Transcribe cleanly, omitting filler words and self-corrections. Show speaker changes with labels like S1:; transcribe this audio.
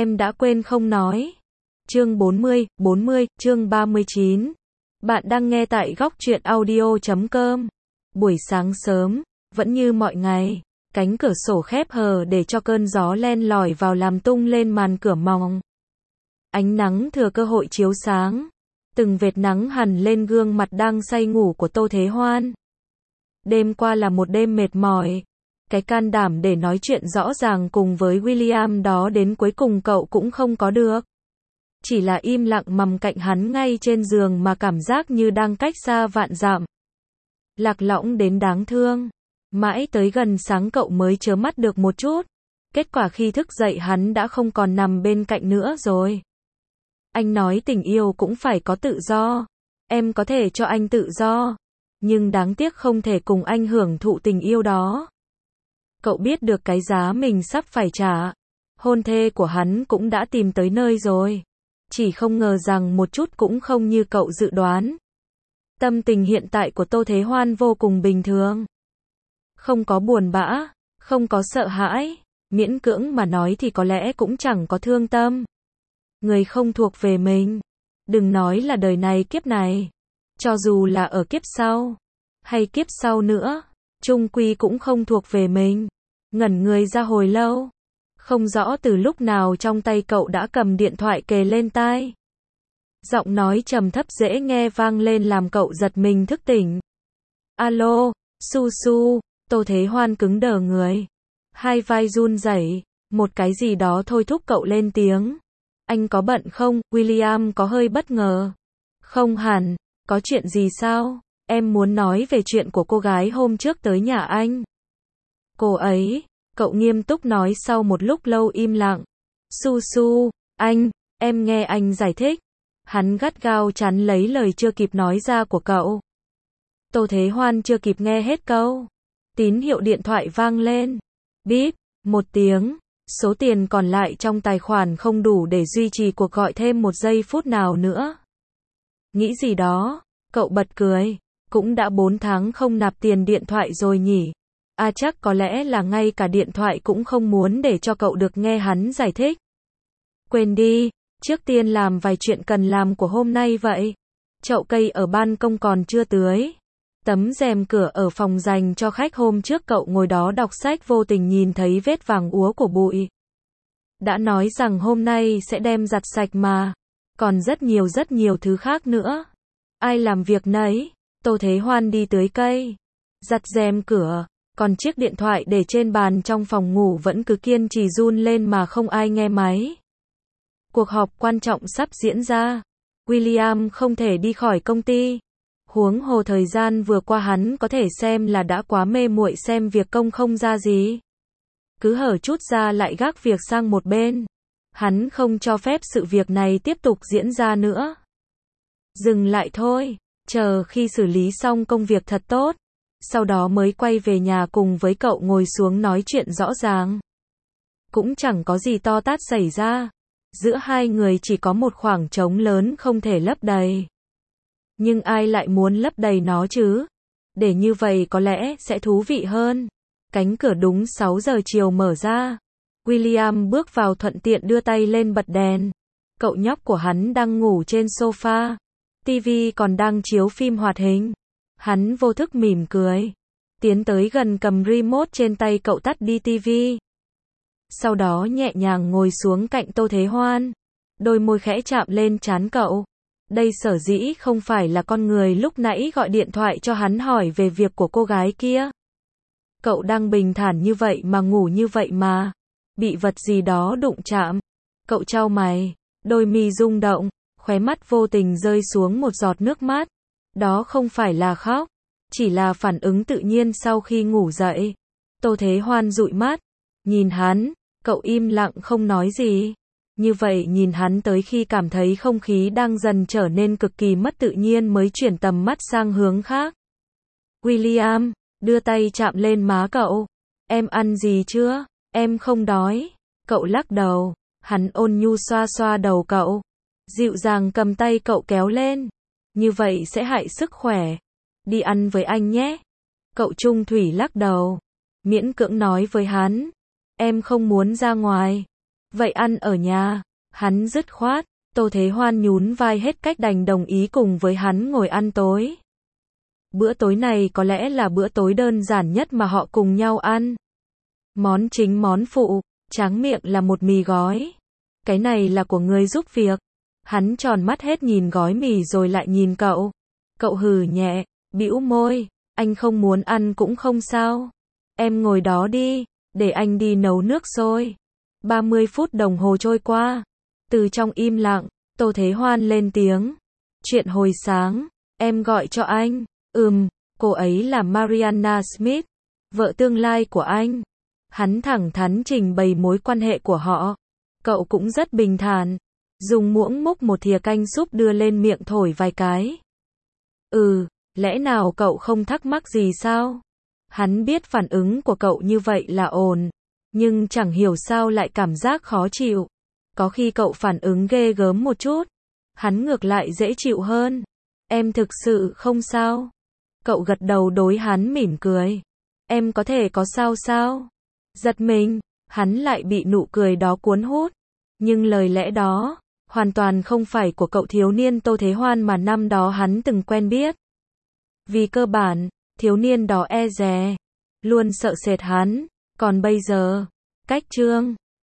S1: em đã quên không nói. Chương 40, chương 39. Bạn đang nghe tại góc truyện audio.com. Buổi sáng sớm, vẫn như mọi ngày, cánh cửa sổ khép hờ để cho cơn gió len lỏi vào làm tung lên màn cửa mỏng. Ánh nắng thừa cơ hội chiếu sáng, từng vệt nắng hằn lên gương mặt đang say ngủ của Tô Thế Hoan. Đêm qua là một đêm mệt mỏi. Cái can đảm để nói chuyện rõ ràng cùng với William đó đến cuối cùng cậu cũng không có được. Chỉ là im lặng nằm cạnh hắn ngay trên giường mà cảm giác như đang cách xa vạn dặm. Lạc lõng đến đáng thương. Mãi tới gần sáng cậu mới chớ mắt được một chút. Kết quả khi thức dậy hắn đã không còn nằm bên cạnh nữa rồi. Anh nói tình yêu cũng phải có tự do. Em có thể cho anh tự do. Nhưng đáng tiếc không thể cùng anh hưởng thụ tình yêu đó. Cậu biết được cái giá mình sắp phải trả. Hôn thê của hắn cũng đã tìm tới nơi rồi. Chỉ không ngờ rằng một chút cũng không như cậu dự đoán. Tâm tình hiện tại của Tô Thế Hoan vô cùng bình thường. Không có buồn bã, không có sợ hãi, miễn cưỡng mà nói thì có lẽ cũng chẳng có thương tâm. Người không thuộc về mình. Đừng nói là đời này kiếp này. Cho dù là ở kiếp sau, hay kiếp sau nữa, chung quy cũng không thuộc về mình. Ngẩn người ra hồi lâu. Không rõ từ lúc nào trong tay cậu đã cầm điện thoại kề lên tai. Giọng nói trầm thấp dễ nghe vang lên làm cậu giật mình thức tỉnh. Alo, Su Su. Tô Thế Hoan cứng đờ người. Hai vai run rẩy, một cái gì đó thôi thúc cậu lên tiếng. Anh có bận không? William có hơi bất ngờ. Không hẳn, có chuyện gì sao? Em muốn nói về chuyện của cô gái hôm trước tới nhà anh. Cô ấy, cậu nghiêm túc nói sau một lúc lâu im lặng. Su Su, em nghe anh giải thích. Hắn gắt gao chắn lấy lời chưa kịp nói ra của cậu. Tô Thế Hoan chưa kịp nghe hết câu. Tín hiệu điện thoại vang lên. Bíp, một tiếng. Số tiền còn lại trong tài khoản không đủ để duy trì cuộc gọi thêm một giây phút nào nữa. Nghĩ gì đó, cậu bật cười. Cũng đã 4 tháng không nạp tiền điện thoại rồi nhỉ. Chắc có lẽ là ngay cả điện thoại cũng không muốn để cho cậu được nghe hắn giải thích. Quên đi, trước tiên làm vài chuyện cần làm của hôm nay vậy. Chậu cây ở ban công còn chưa tưới. Tấm rèm cửa ở phòng dành cho khách hôm trước cậu ngồi đó đọc sách vô tình nhìn thấy vết vàng úa của bụi. Đã nói rằng hôm nay sẽ đem giặt sạch mà. Còn rất nhiều thứ khác nữa. Ai làm việc nấy. Tô Thế Hoan đi tưới cây. Giặt rèm cửa. Còn chiếc điện thoại để trên bàn trong phòng ngủ vẫn cứ kiên trì run lên mà không ai nghe máy. Cuộc họp quan trọng sắp diễn ra. William không thể đi khỏi công ty. Huống hồ thời gian vừa qua hắn có thể xem là đã quá mê muội xem việc công không ra gì. Cứ hở chút ra lại gác việc sang một bên. Hắn không cho phép sự việc này tiếp tục diễn ra nữa. Dừng lại thôi. Chờ khi xử lý xong công việc thật tốt. Sau đó mới quay về nhà cùng với cậu ngồi xuống nói chuyện rõ ràng. Cũng chẳng có gì to tát xảy ra. Giữa hai người chỉ có một khoảng trống lớn không thể lấp đầy. Nhưng ai lại muốn lấp đầy nó chứ? Để như vậy có lẽ sẽ thú vị hơn. Cánh cửa đúng 6 giờ chiều mở ra. William bước vào thuận tiện đưa tay lên bật đèn. Cậu nhóc của hắn đang ngủ trên sofa. TV còn đang chiếu phim hoạt hình. Hắn vô thức mỉm cười. Tiến tới gần cầm remote trên tay cậu tắt đi TV. Sau đó nhẹ nhàng ngồi xuống cạnh Tô Thế Hoan. Đôi môi khẽ chạm lên trán cậu. Đây sở dĩ không phải là con người lúc nãy gọi điện thoại cho hắn hỏi về việc của cô gái kia. Cậu đang bình thản như vậy mà ngủ như vậy mà. Bị vật gì đó đụng chạm. Cậu chau mày. Đôi mi rung động. Khóe mắt vô tình rơi xuống một giọt nước mắt. Đó không phải là khóc. Chỉ là phản ứng tự nhiên sau khi ngủ dậy. Tô Thế Hoan dụi mắt. Nhìn hắn. Cậu im lặng không nói gì. Như vậy nhìn hắn tới khi cảm thấy không khí đang dần trở nên cực kỳ mất tự nhiên mới chuyển tầm mắt sang hướng khác. William, đưa tay chạm lên má cậu. Em ăn gì chưa? Em không đói. Cậu lắc đầu. Hắn ôn nhu xoa xoa đầu cậu. Dịu dàng cầm tay cậu kéo lên. Như vậy sẽ hại sức khỏe. Đi ăn với anh nhé. Cậu trung thủy lắc đầu. Miễn cưỡng nói với hắn. Em không muốn ra ngoài. Vậy ăn ở nhà. Hắn dứt khoát. Tô Thế Hoan nhún vai hết cách đành đồng ý cùng với hắn ngồi ăn tối. Bữa tối này có lẽ là bữa tối đơn giản nhất mà họ cùng nhau ăn. Món chính món phụ, tráng miệng là một mì gói. Cái này là của người giúp việc. Hắn tròn mắt hết nhìn gói mì rồi lại nhìn cậu. Cậu hừ nhẹ, bĩu môi, anh không muốn ăn cũng không sao. Em ngồi đó đi, để anh đi nấu nước sôi. 30 phút đồng hồ trôi qua. Từ trong im lặng, Tô Thế Hoan lên tiếng. Chuyện hồi sáng, em gọi cho anh. Cô ấy là Mariana Smith, vợ tương lai của anh. Hắn thẳng thắn trình bày mối quan hệ của họ. Cậu cũng rất bình thản. Dùng muỗng múc một thìa canh súp đưa lên miệng thổi vài cái. Lẽ nào cậu không thắc mắc gì sao? Hắn biết phản ứng của cậu như vậy là ổn. Nhưng chẳng hiểu sao lại cảm giác khó chịu. Có khi cậu phản ứng ghê gớm một chút. Hắn ngược lại dễ chịu hơn. Em thực sự không sao. Cậu gật đầu đối hắn mỉm cười. Em có thể có sao sao? Giật mình, hắn lại bị nụ cười đó cuốn hút. Nhưng lời lẽ đó, hoàn toàn không phải của cậu thiếu niên Tô Thế Hoan mà năm đó hắn từng quen biết. Vì cơ bản, thiếu niên đó e dè, luôn sợ sệt hắn. Còn bây giờ, cách chương